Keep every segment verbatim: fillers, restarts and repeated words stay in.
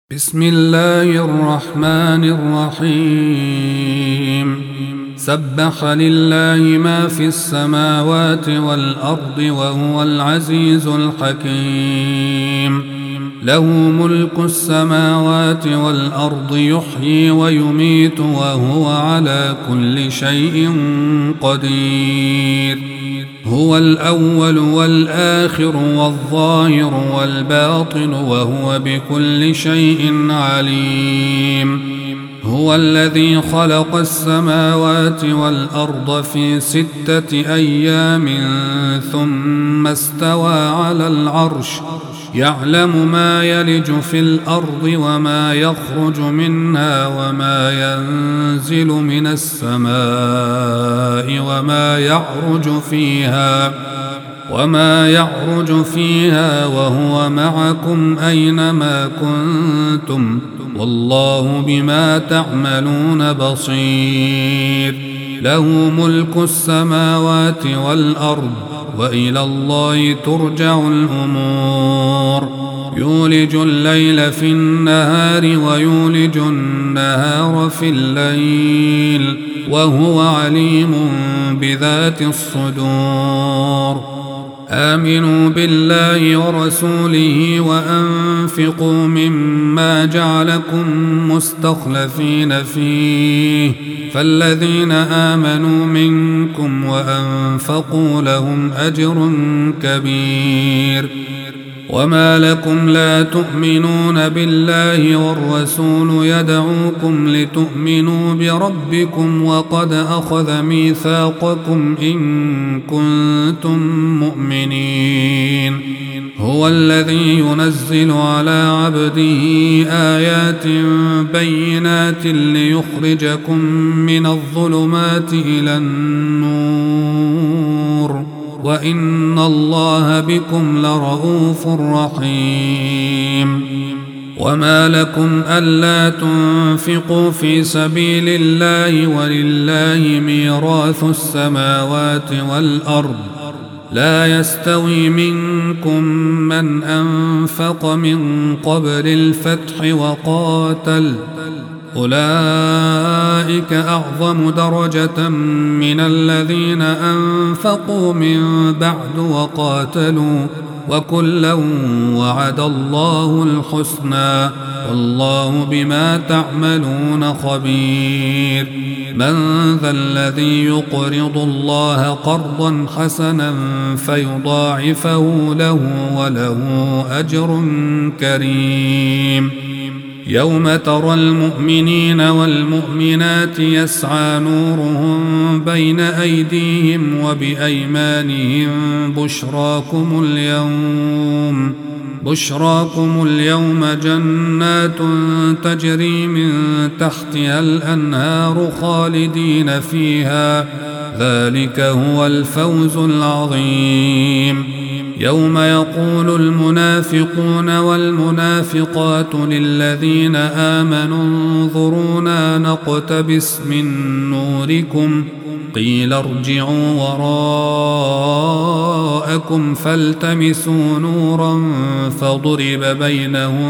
بسم الله الرحمن الرحيم سبح لله ما في السماوات والأرض وهو العزيز الحكيم له ملك السماوات والأرض يحيي ويميت وهو على كل شيء قدير هو الأول والآخر والظاهر والباطن وهو بكل شيء عليم هو الذي خلق السماوات والأرض في ستة أيام ثم استوى على العرش يعلم ما يلج في الأرض وما يخرج منها وما ينزل من السماء وما يعرج فيها وما يعرج فيها وهو معكم أينما كنتم والله بما تعملون بصير له ملك السماوات والأرض وإلى الله ترجع الأمور يولج الليل في النهار ويولج النهار في الليل وهو عليم بذات الصدور آمنوا بالله ورسوله وأنفقوا مما جعلكم مستخلفين فيه فالذين آمنوا منكم وأنفقوا لهم أجر كبير وما لكم لا تؤمنون بالله والرسول يدعوكم لتؤمنوا بربكم وقد أخذ ميثاقكم إن كنتم مؤمنين هو الذي ينزل على عبده آيات بينات ليخرجكم من الظلمات إلى النور وإن الله بكم لرؤوف رحيم وما لكم ألا تنفقوا في سبيل الله ولله ميراث السماوات والأرض لا يستوي منكم من أنفق من قبل الفتح وقاتل أولئك أعظم درجة من الذين أنفقوا من بعد وقاتلوا وكلا وعد الله الحسنى والله بما تعملون خبير من ذا الذي يقرض الله قرضا حسنا فيضاعفه له وله أجر كريم يوم ترى المؤمنين والمؤمنات يسعى نورهم بين أيديهم وبأيمانهم بشراكم اليوم بشراكم اليوم جنات تجري من تحتها الأنهار خالدين فيها ذلك هو الفوز العظيم يوم يقول المنافقون والمنافقات للذين آمنوا انظرونا نقتبس من نوركم قيل ارجعوا وراءكم فالتمسوا نورا فضرب بينهم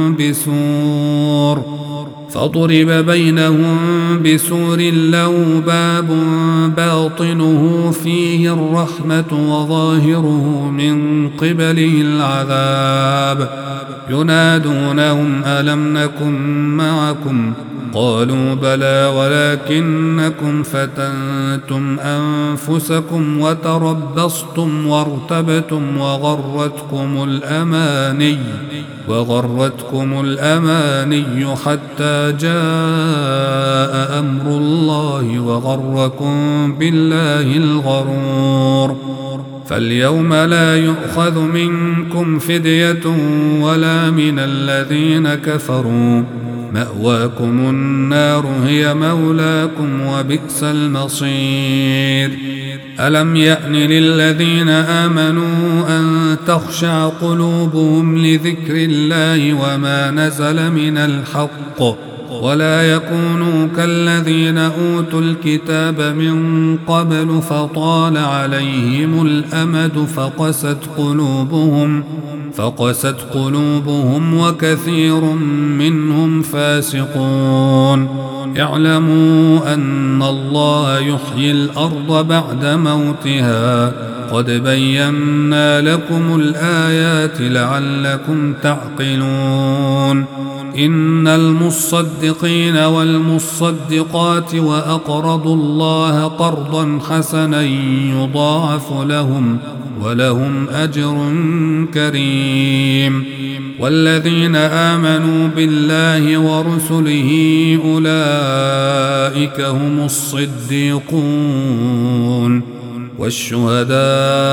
بسور فضرب بينهم بسور له باب باطنه فيه الرحمة وظاهره من قبله العذاب ينادونهم ألم نكن معكم قالوا بلى ولكنكم فتنتم أنفسكم وتربصتم وارتبتم وغرتكم الأماني وغرتكم الأماني حتى جاء أمر الله وغركم بالله الغرور فاليوم لا يؤخذ منكم فدية ولا من الذين كفروا مأواكم النار هي مولاكم وبئس المصير ألم يأن للذين آمنوا أن تخشع قلوبهم لذكر الله وما نزل من الحق ولا يكونوا كالذين أوتوا الكتاب من قبل فطال عليهم الأمد فقست قلوبهم فقست قلوبهم وكثير منهم فاسقون اعلموا أن الله يحيي الأرض بعد موتها قد بينا لكم الآيات لعلكم تعقلون إن المصدقين والمصدقات وأقرضوا الله قرضا حسنا يضاعف لهم ولهم أجر كريم والذين آمنوا بالله ورسله أولئك هم الصديقون والشهداء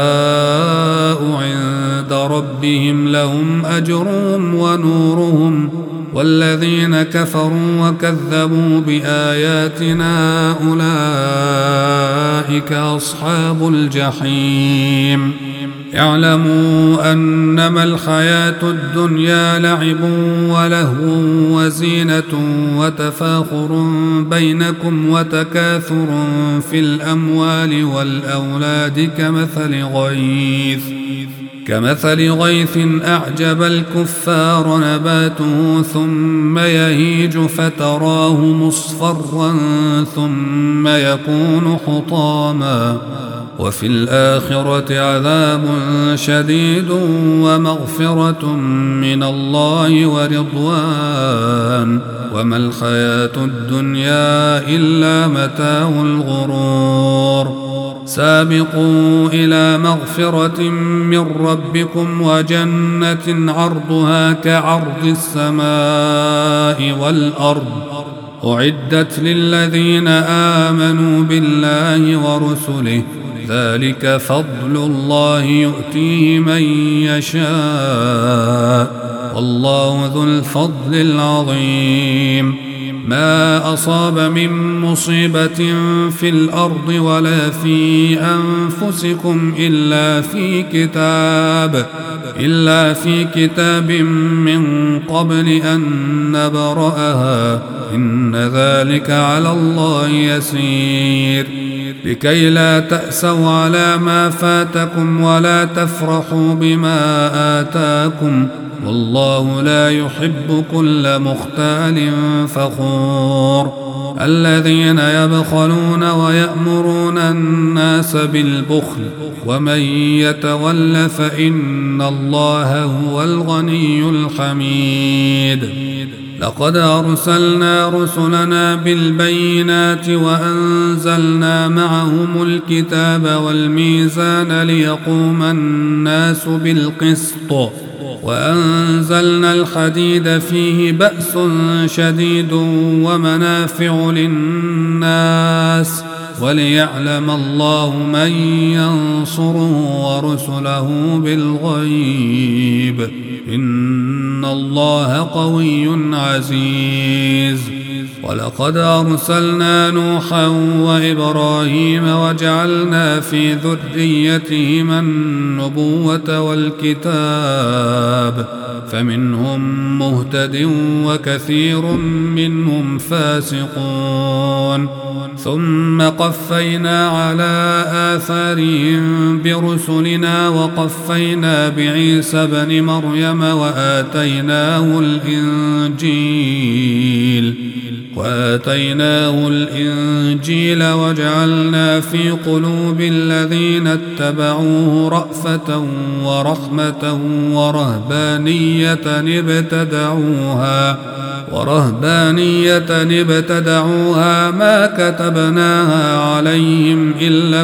عند ربهم لهم أجرهم ونورهم والذين كفروا وكذبوا بآياتنا أولئك أصحاب الجحيم اعلموا أنما الحياة الدنيا لعب ولهو وزينة وتفاخر بينكم وتكاثر في الأموال والأولاد كمثل غيث كمثل غيث أعجب الكفار نباته ثم يهيج فتراه مصفرا ثم يكون حطاما وفي الآخرة عذاب شديد ومغفرة من الله ورضوان وما الحياة الدنيا إلا متاع الغرور سابقوا إلى مغفرة من ربكم وجنة عرضها كعرض السماء والأرض أعدت للذين آمنوا بالله ورسله ذلك فضل الله يؤتيه من يشاء والله ذو الفضل العظيم ما أصاب من مصيبة في الأرض ولا في أنفسكم إلا في كتاب إلا في كتاب من قبل أن نبرأها إن ذلك على الله يسير لكي لا تأسوا على ما فاتكم ولا تفرحوا بما آتاكم والله لا يحب كل مختال فخور الذين يبخلون ويأمرون الناس بالبخل ومن يتول فإن الله هو الغني الحميد لقد أرسلنا رسلنا بالبينات وأنزلنا معهم الكتاب والميزان ليقوم الناس بالقسط وأنزلنا الحديد فيه بأس شديد ومنافع للناس وليعلم الله من ينصره ورسله بالغيب إن الله قوي عزيز ولقد أرسلنا نوحا وإبراهيم وجعلنا في ذريتهما النبوة والكتاب فمنهم مهتد وكثير منهم فاسقون ثم قفينا على آثارهم برسلنا وقفينا بعيسى بن مريم وآتيناه الإنجيل وآتيناه الإنجيل وجعلنا في قلوب الذين اتبعوه رأفة ورحمة ورهبانية ابتدعوها ورهبانية ابتدعوها ما كتبناها عليهم إلا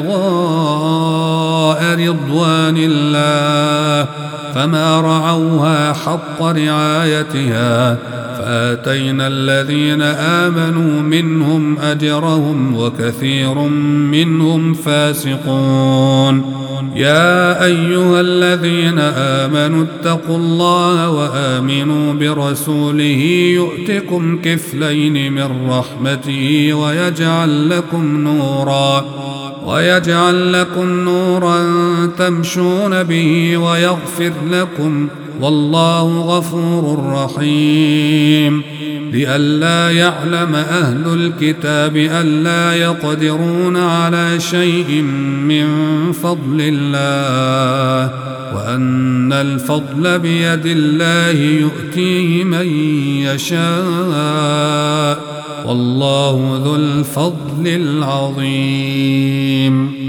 ابتغاء رضوان الله فما رعوها حق رعايتها فآتينا الذين آمنوا منهم أجرهم وكثير منهم فاسقون يا أيها الذين آمنوا اتقوا الله وآمنوا برسوله يؤتكم كفلين من رحمته ويجعل لكم نورا ويجعل لكم نورا تمشون به ويغفر لكم والله غفور رحيم لئلا يعلم أهل الكتاب ألا يقدرون على شيء من فضل الله وأن الفضل بيد الله يؤتيه من يشاء والله ذو الفضل العظيم.